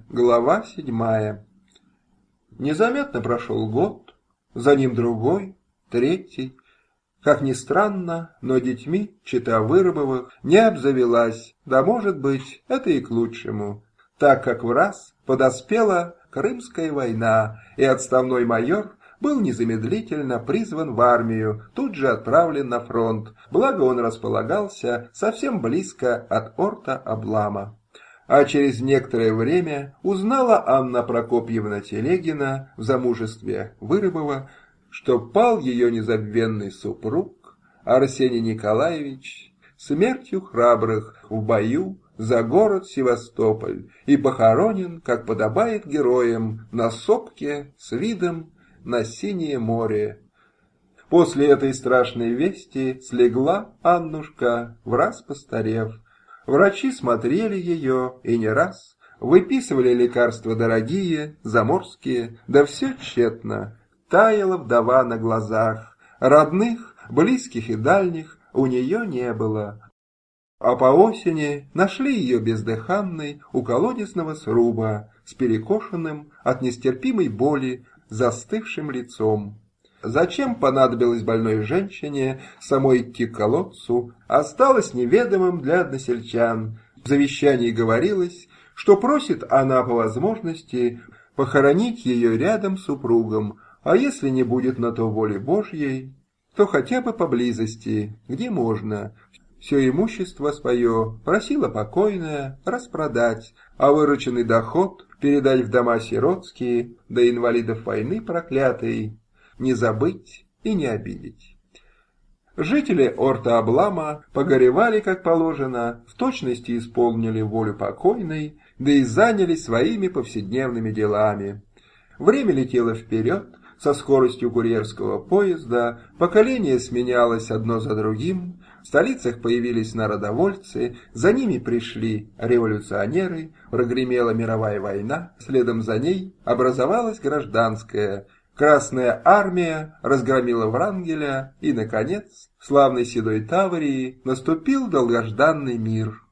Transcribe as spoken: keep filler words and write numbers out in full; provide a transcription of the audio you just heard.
Глава седьмая. Незаметно прошел год, за ним другой, третий. Как ни странно, но детьми чета Вырубовых не обзавелась, да, может быть, это и к лучшему, так как враз подоспела Крымская война, и отставной майор был незамедлительно призван в армию, тут же отправлен на фронт, благо он располагался совсем близко от Орта Облама. А через некоторое время узнала Анна Прокопьевна Телегина в замужестве Вырубова, что пал ее незабвенный супруг Арсений Николаевич смертью храбрых в бою за город Севастополь и похоронен, как подобает героям, на сопке с видом на синее море. После этой страшной вести слегла Аннушка, враз постарев. Врачи смотрели ее и не раз, выписывали лекарства дорогие, заморские, да все тщетно. Таяла вдова на глазах, родных, близких и дальних у нее не было. А по осени нашли ее бездыханной у колодезного сруба, с перекошенным от нестерпимой боли застывшим лицом. Зачем понадобилось больной женщине самой идти к колодцу, осталось неведомым для односельчан. В завещании говорилось, что просит она по возможности похоронить ее рядом с супругом, а если не будет на то воли Божьей, то хотя бы поблизости, где можно. Все имущество свое просила покойная распродать, а вырученный доход передать в дома сиротские, да инвалидов войны проклятой, не забыть и не обидеть. Жители Орта Облама погоревали, как положено, в точности исполнили волю покойной, да и занялись своими повседневными делами. Время летело вперед со скоростью курьерского поезда, поколение сменялось одно за другим, в столицах появились народовольцы, за ними пришли революционеры, прогремела мировая война, следом за ней образовалась гражданская. Красная армия разгромила Врангеля, и, наконец, в славной седой Таврии наступил долгожданный мир.